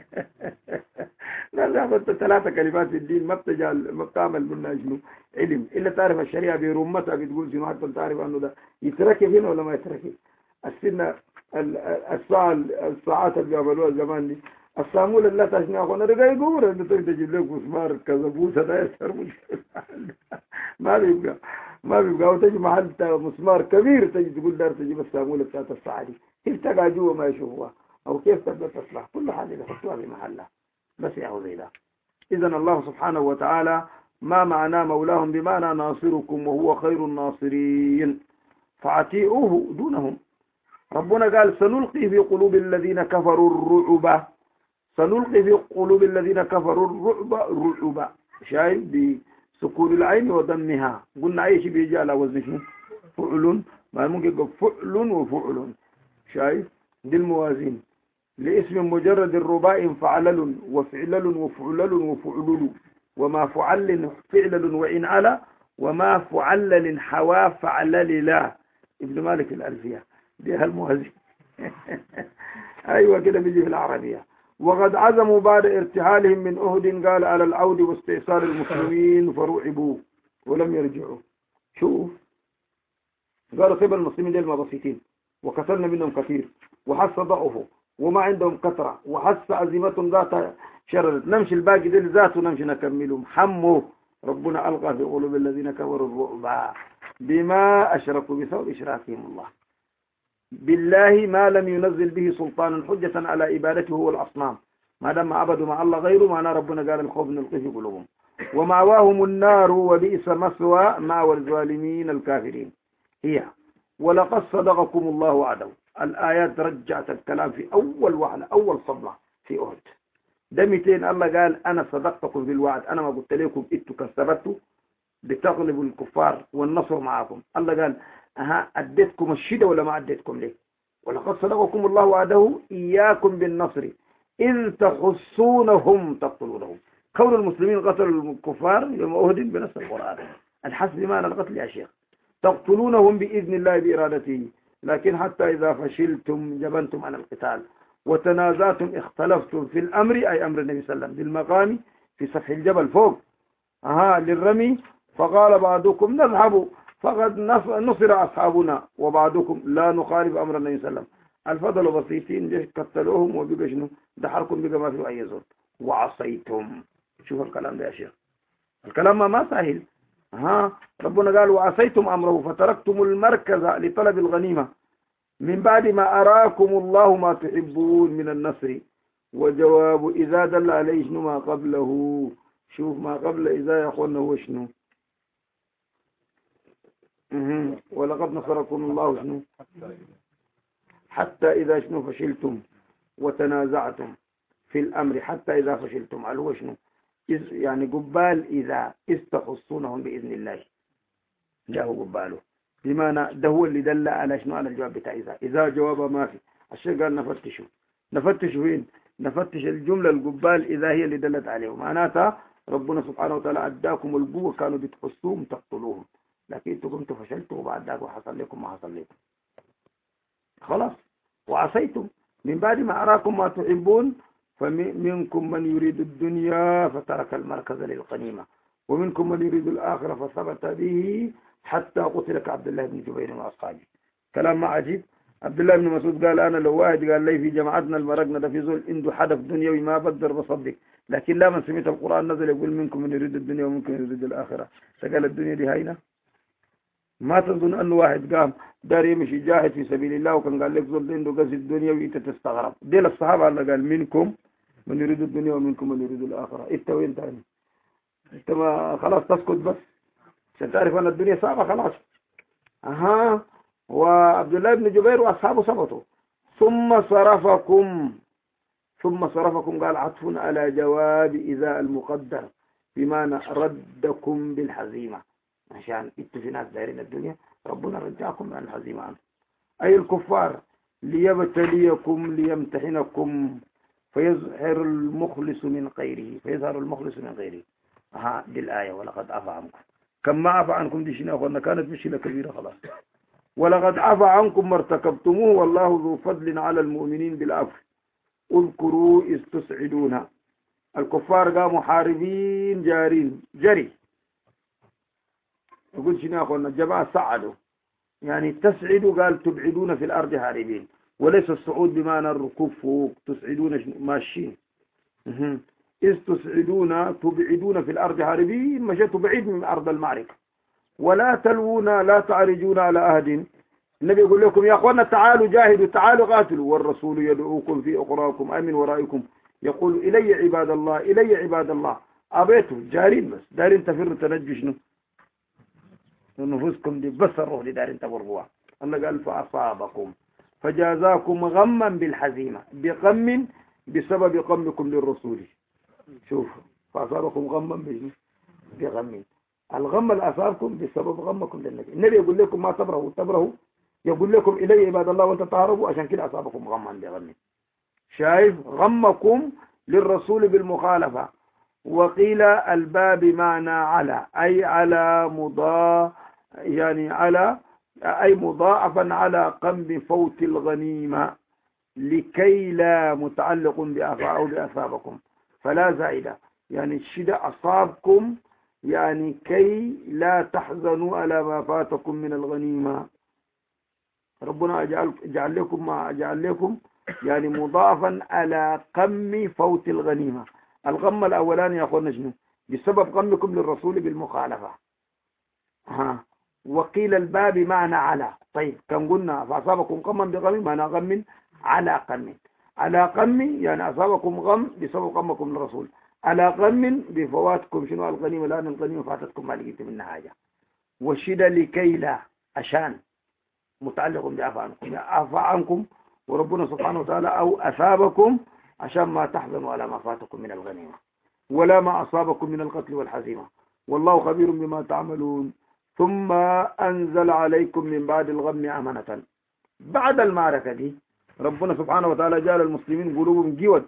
لا لا بس ثلاثة كلمات في الدين ما بتجعل ما بتعمل منها شنو علم إلا تعرف الشريعة برمتها بتقول شنو حتى تعرف أنه ده يتركب هنا ولا ما يتركب. السنة الساعة الساعات اللي بيعملوها زمان دي الصامولة لا تشني أخونا رجع يقول أنت تجيب لك مسمار كذبوسة ده يسر مشكلة ما بيبقى ما بيبقى وتجي محل مسمار كبير تجي تقول دار تجيب الصامولة بتاعت الساعة دي كيف تقع جوا ما يشوفوها أو كيف تبدأ تصلح كل حاجة يحطوها بمحلها بس يا زي ده. إذا الله سبحانه وتعالى ما معنى مولاهم بمعنى ناصركم وهو خير الناصرين فعتيئوه دونهم. ربنا قال سنلقي في قلوب الذين كفروا الرعب، سنلقي في قلوب الذين كفروا الرعب الرعب شايف بسكون العين وضمها. قلنا أي شيء بيجي على وزن شنو فعل، ما ممكن يقول فعل وفعل. شايف دي الموازين لاسم مجرد الرباء فعلل وفعلل وفعلل وفعلل وما فعل فعلل وإن على وما فعلل حوا فعلل لا ابن مالك الألفية دي هالموازين أيوة كده بيجي في العربية. وقد عزموا بعد ارتحالهم من أهد قال على العود واستئصال المسلمين فرعبوا ولم يرجعوا. شوف قالوا قبل المسلمين ديل ما بسيطين وكسرنا منهم كثير وحس ضعفوا وما عندهم كثرة وحس عزيمتهم ذات شررت نمشي الباقي ديل ذاته نمشي نكملهم حموا ربنا ألقى في قلوب الذين كفروا الرعب بما أشركوا بسبب إشراكهم الله بالله ما لم ينزل به سلطانا حجة على عبادته هو الأصنام ما دام عبدوا مع الله غيره معناه ربنا قال الخوف نلقي في قلوبهم ومأواهم النار وبئس مثوى مأوى الظالمين الكافرين هي. ولقد صدقكم الله وعده. الآيات رجعت الكلام في أول وعلى أول صبلة في أهد دمتين الله قال أنا صدقتكم في الوعد أنا ما قلت لكم إنتوا كسبتوا بتغلبوا الكفار والنصر معكم. الله قال أها أديتكم الشدة ولا ما أديتكم ليه. ولقد صدقكم الله وعده إياكم بالنصر إذ تحسونهم تقتلونهم. كون المسلمين قتلوا الكفار يوم أهد بنص القرآن الحسب معنى القتل يا شيخ تقتلونهم بإذن الله بإرادته لكن حتى إذا فشلتم جبنتم عن القتال وتنازعتم اختلفتم في الأمر أي أمر النبي صلى الله عليه وسلم بالمقام في سفح الجبل فوق أها للرمي فقال بعضكم نذهب فقد نصر أصحابنا وبعضكم لا نخالف أمر النبي صلى الله عليه وسلم. الفضل بسيطين قتلوهم وبقى شنو دحركم بقى ما فيه أي زول وعصيتم. شوف الكلام ده يا شيخ الكلام ما ما سهل. ها ربنا قال وعصيتم أمره فتركتم المركز لطلب الغنيمة من بعد ما أراكم الله ما تحبون من النصر. وجواب إذا دل عليه شنو ما قبله. شوف ما قبل إذا يا أخوانا هو شنو ولقد نصركم الله شنو حتى إذا شنو فشلتم وتنازعتم في الأمر حتى إذا فشلتم على هو شنو يعني قبال إذا استخصونهم بإذن الله ده هو قباله بمعنى ده هو اللي دل على شنو على الجواب بتاع إذا إذا جواب ما في. الشيء قال نفتشوا نفتشوا وين نفتش الجملة القبال إذا هي اللي دلت عليه معناتها ربنا سبحانه وتعالى أداكم القوة كانوا بتحسوهم تقتلوهم لكن انتوا كنتوا فشلتوا وبعد ذاك وحصل لكم ما حصل لكم خلاص. وعصيتم من بعد ما أراكم ما تحبون فمنكم من يريد الدنيا فترك المركز للغنيمة ومنكم من يريد الآخرة فثبت به حتى قتل كعبد الله بن جبير وأصحابه. كلام ما عجيب. عبد الله بن مسعود قال أنا لو واحد قال لي في جماعتنا المرقنا ده في زول عنده حدث دنيوي ما بقدر بصدق لكن لا من سمعت القرآن نزل يقول منكم من يريد الدنيا ومنكم من يريد الآخرة. فقال الدنيا دي هينة ما تظن أنه واحد قام دار يمشي جاهد في سبيل الله وكان قال لك زول عنده قصد الدنيا وانت تستغرب. ديل الصحابة الله قال منكم من يريد الدنيا ومنكم من يريد الآخرة. انت وين تاني انت ما خلاص تسكت بس عشان تعرف أن الدنيا صعبة خلاص. أها وعبد الله بن جبير وأصحابه سبطوا ثم صرفكم ثم صرفكم قال عطف على جواب إذا المقدر بمعنى ردكم بالحزيمة عشان انتوا في ناس دايرين الدنيا ربنا رجعكم من الحزيمة عنه أي الكفار ليبتليكم ليمتحنكم فيظهر المخلص من غيره فيظهر المخلص من غيره. ها دي الآية ولقد عفى عنكم كم ما عفى عنكم دي شنو أخوانا كانت مشكلة كبيرة خلاص. ولقد عفى عنكم ما ارتكبتموه والله ذو فضل على المؤمنين بالعفو. اذكروا إذ تسعدون الكفار قاموا حاربين جارين جري يقول شنو أخوانا الجماعة صعدوا يعني تسعدوا قال تبعدون في الأرض هاربين وليس الصعود بمعنى الركوب فوق تسعدون ماشيين. إذ تسعدون تبعدون في الأرض هاربين مشيتوا بعيد من أرض المعركة ولا تلوون لا تعرجون على أهد. النبي يقول لكم يا أخوانا تعالوا جاهدوا تعالوا قاتلوا والرسول يدعوكم في أخراكم أي من ورائكم يقول إلي عباد الله إلي عباد الله أبيتوا جارين بس دارين تفروا تنجوا شنو نفوسكم دي بس الروح دي دارين تبربوها. الله قال فأصابكم فجازاكم غما بالحزيمة بغم بسبب غمكم للرسول. شوف فأصابكم غما بغم الغم اللي أصابكم بسبب غمكم للنبي. النبي يقول لكم ما تبرهوا تبرهوا يقول لكم إلي عباد الله وانت تعرفوا عشان كده أصابكم غما بغم. شايف غمكم للرسول بالمخالفة. وقيل الباب بمعنى على، أي على مضاء يعني على أي مضاعفا على قم فوت الغنيمة، لكي لا متعلق بأفا أو بأصابكم فلا زائدة، يعني الشدة أصابكم يعني كي لا تحزنوا على ما فاتكم من الغنيمة. ربنا أجعل, أجعل لكم ما أجعل لكم يعني مضافا على قم فوت الغنيمة. الغم الأولاني يا أخوانا شنو؟ بسبب غمكم للرسول بالمخالفة. ها وقيل الباب معنى على. طيب كان قلنا فأصابكم غما بغم، معنى غم على قم. على قم يعني أصابكم غم بسبب غمكم للرسول، على غم بفواتكم شنو الغنيمة، لأن الغنيمة فاتتكم ما لقيت منها حاجة. والشدة لكي لا عشان متعلق بعفا عنكم، عفا عنكم وربنا سبحانه وتعالى أو أثابكم عشان ما تحزنوا على ما فاتكم من الغنيمة ولا ما أصابكم من القتل والحزيمة، والله خبير بما تعملون. ثم أنزل عليكم من بعد الغم أمنة. بعد المعركة دي ربنا سبحانه وتعالى جعل المسلمين قلوبهم جوت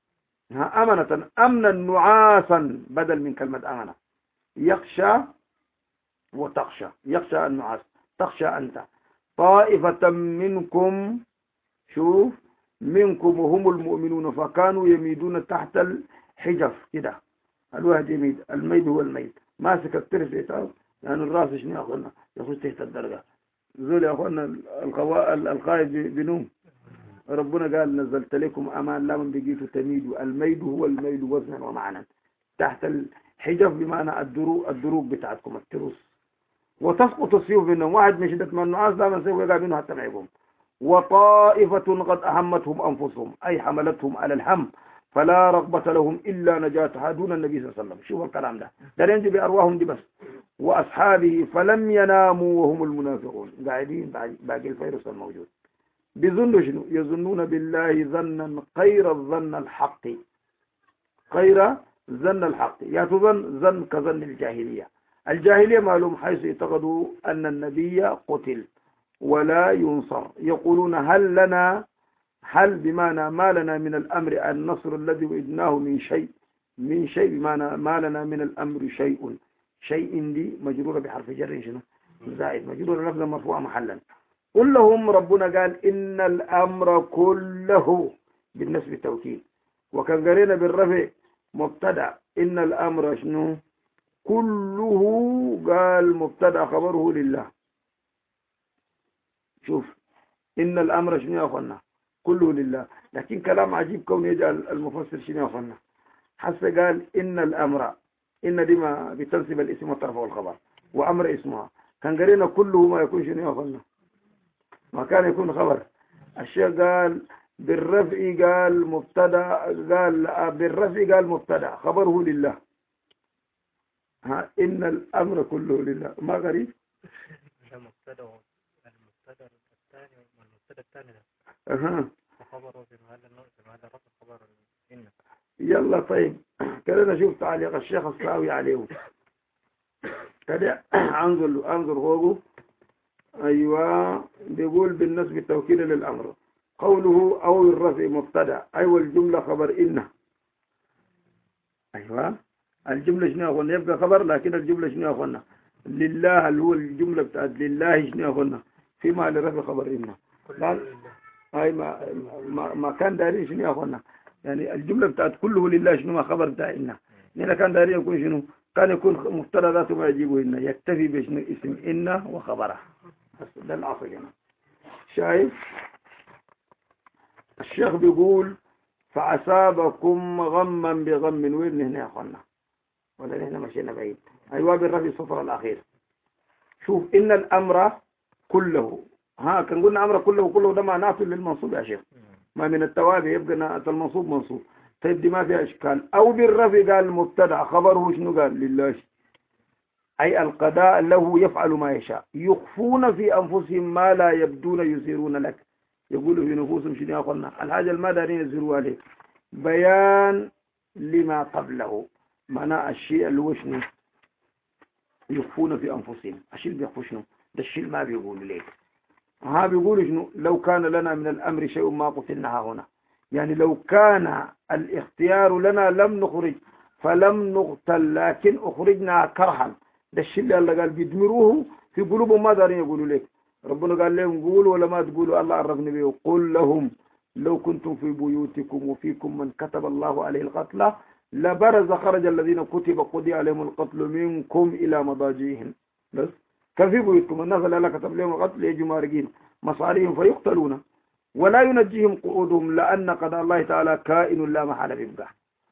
أمنة، أمنا نعاسا بدل من كلمة أمنة. يخشى وتخشى، يخشى النعاس، تخشى أنت. طائفة منكم، شوف منكم وهم المؤمنون فكانوا يميدون تحت الحجف كده. الواحد يميد، الميد هو الميد ماسك الترس يتعب يعني الراس شنو يا اخوانا يخش تحت الدرجة. زول يا اخوانا القائد بنوم. ربنا قال نزلت لكم امان لا من بقيتوا تميدوا. الميد هو الميد وزنا ومعنى تحت الحجف بمعنى الدروب الدروب بتاعتكم التروس. وتسقط السيوف منهم، واحد من شدة من النعاس دائما سيف يقع منه حتى معهم. وطائفة قد أهمتهم أنفسهم أي حملتهم على الهم فلا رغبة لهم إلا نجاتها دون النبي صلى الله عليه وسلم. شوف الكلام ده ده ينجي بأرواحهم دي بس. وأصحابه فلم يناموا وهم المنافقون قاعدين باقي الفيروس الموجود. بيظنوا شنو؟ يظنون بالله ظنا غير الظن الحق، غير ظن الحق. يا تظن ظن كظن الجاهلية. الجاهلية معلوم حيث اعتقدوا أن النبي قتل ولا ينصر. يقولون هل لنا، هل بمعنى ما لنا من الأمر النصر الذي وعدناه من شيء، من شيء بمعنى ما لنا من الأمر شيء. شيء دي مجرورة بحرف جر شنو زائد، مجرورة لفظا مرفوعة محلا. قل لهم ربنا قال إن الأمر كله بالنسبة التوكيد، وكان قرينا بالرفع مبتدأ إن الأمر شنو كله، قال مبتدأ خبره لله. شوف إن الأمر شنو يا أخوانا كله لله، لكن كلام عجيب كون يجعل المفسر شنو يا أخوانا حتى قال إن الأمر، إن دي ما بتنسب الاسم والطرف والخبر وأمر اسمها. كان قرينا كله ما يكون شنو يا أخوانا ما كان يكون خبر. الشيء قال بالرفع قال مبتدأ، قال بالرفع قال مبتدأ خبره لله. ها إن الأمر كله لله ما غريب. المبتدأ المبتدأ الثاني والمبتدأ الثاني أها وخبره في محل النصب في محل رفع خبر إن. يلا طيب كده نشوف تعليق الشيخ الصاوي عليه كده. انظر انظر فوقه. ايوه بيقول بالنسبة التوكيد للامر قوله او الرفع مبتدا ايوه الجملة خبر إن. ايوه الجملة شنو يا اخوانا يبقى خبر، لكن الجملة شنو يا اخوانا لله اللي هو الجملة بتاعت لله شنو يا اخوانا في محل رفع خبر إن. هاي ما, ما ما كان دارين شنو يا اخوانا يعني الجملة بتاعت كله لله شنو ما خبر بتاع إن. هنا كان دارين يكون شنو كان يكون مبتدا ذاته ما يجيبه إن، يكتفي بشنو اسم إن وخبره. ده الأصل هنا. شايف الشيخ بيقول فأصابكم غما بغم. وين هنا يا اخوانا ولا هنا مشينا بعيد؟ ايوه بالرفع السطر الأخير. شوف إن الأمر كله، ها كان قلنا أمر كله كله ده معناته للمنصوب يا شيخ، ما من التوابع يبقى المنصوب منصوب. طيب دي ما فيها إشكال. أو بالرفع قال المبتدأ خبره شنو قال لله، أي القضاء له يفعل ما يشاء. يخفون في أنفسهم ما لا يبدون يسيرون لك. يقولوا في نفوسهم شنو يا أخوانا الحاجة ما دارين يسيروا عليه. بيان لما قبله معناه الشيء اللي هو شنو يخفون في أنفسهم. الشيء اللي بيخفوا شنو ده الشيء ما بيقولوا ليه. ها بيقول شنو لو كان لنا من الأمر شيء ما قتلنا هنا، يعني لو كان الاختيار لنا لم نخرج فلم نقتل، لكن أخرجنا كرها. ده الشيء اللي قال بيدمروه في قلوبهم، ما دارين يقولوا لك. ربنا قال لهم قولوا ولا ما تقولوا، الله عرفني به. قل لهم لو كنتم في بيوتكم وفيكم من كتب الله عليه القتل لبرز خرج الذين كتب قضي عليهم القتل منكم إلى مضاجعهم. بس كان في بيوتكم الناس اللي الله كتب لهم القتل يجوا مارقين مصاريهم فيقتلون، ولا ينجيهم قعودهم لأن قضاء الله تعالى كائن لا محالة يبقى.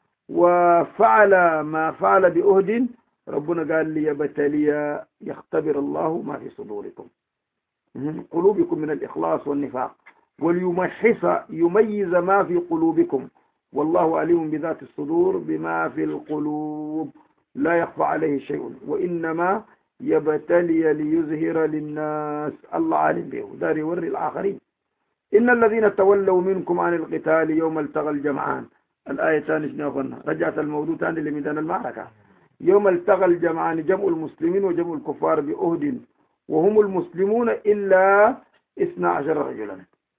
وفعل ما فعل بأهد، ربنا قال ليبتلي يختبر الله ما في صدوركم قلوبكم من الإخلاص والنفاق، وليمحص يميز ما في قلوبكم، والله عليم بذات الصدور بما في القلوب لا يخفى عليه شيء، وإنما يبتلي ليظهر للناس الله عالم به دار يوري الآخرين. إن الذين تولوا منكم عن القتال يوم التقى الجمعان، الآية ثانية شنو رجعت الموضوع ثاني لميدان المعركة. يوم التقى الجمعان جمع المسلمين وجمع الكفار بأهد، وهم المسلمون إلا اثنا عشر رجلا.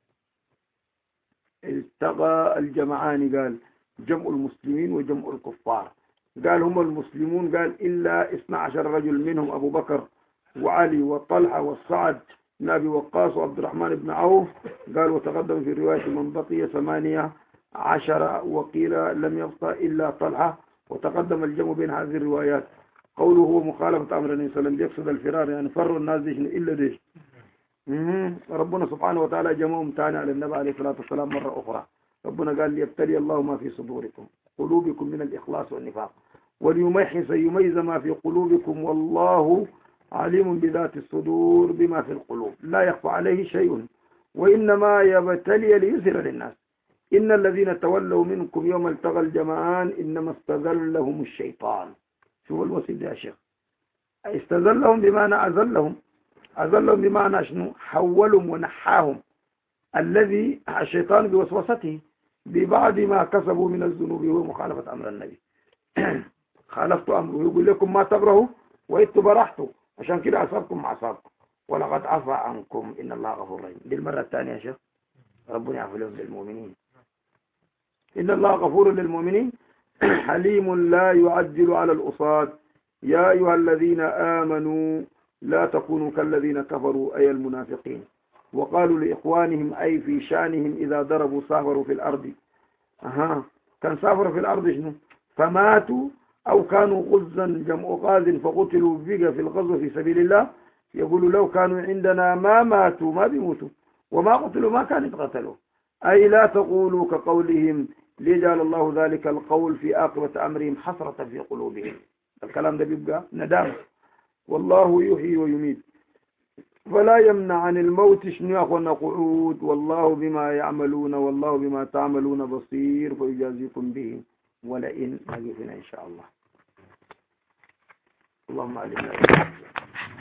التقى الجمعان قال جمع المسلمين وجمع الكفار، قال هم المسلمون قال إلا اثنا عشر رجل، منهم أبو بكر وعلي وطلحة والسعد بن أبي وقاص وعبد الرحمن بن عوف. قال وتقدم في رواية من بقي ثمانية عشر، وقيل لم يبقى إلا طلحة. وتقدم الجمع بين هذه الروايات. قوله هو مخالفة أمر النبي صلى الله عليه وسلم يقصد الفرار، يعني فروا الناس ديش إلا ديش. ربنا سبحانه وتعالى جمعهم تاني على النبي عليه الصلاة والسلام مرة أخرى. ربنا قال ليبتلي الله ما في صدوركم قلوبكم من الإخلاص والنفاق، وليمحص يميز ما في قلوبكم، والله عليم بذات الصدور بما في القلوب لا يخفى عليه شيء، وإنما يبتلي ليظهر للناس. إن الذين تولوا منكم يوم التقى الجمعان إنما استذلهم الشيطان. شوف الوصف يا شيخ، استذلهم بمعنى أذلهم، أذلهم بمعنى شنو؟ حولهم ونحاهم، الذي الشيطان بوسوسته ببعض ما كسبوا من الذنوب ومخالفة أمر النبي. خالفت أمره، يقول لكم ما تبرهوا وإنتوا برحتوا، عشان كده أصابكم ما أصابكم، ولقد عفا عنكم إن الله غفور رحيم. دي المرة الثانية يا شيخ، ربنا يعفو لهم للمؤمنين. إن الله غفور للمؤمنين حليم لا يعجل على الأصاد. يا أيها الذين آمنوا لا تكونوا كالذين كفروا أي المنافقين، وقالوا لإخوانهم أي في شأنهم إذا ضربوا سافروا في الأرض. أها كان سافروا في الأرض شنو؟ فماتوا أو كانوا غزا جمع غاز فقتلوا بقى في الغزو في سبيل الله، يقولوا لو كانوا عندنا ما ماتوا ما بيموتوا، وما قتلوا ما كانوا يتقتلوا. أي لا تقولوا كقولهم ليجعل الله ذلك القول في عاقبة أمرهم حسرة في قلوبهم. الكلام ده بيبقى ندامة. والله يحيي ويميت فلا يمنع عن الموت شنو يا أخوانا قعود، والله بما يعملون والله بما تعملون بصير فيجازيكم به ولئن نقفنا إن شاء الله. اللهم علمنا.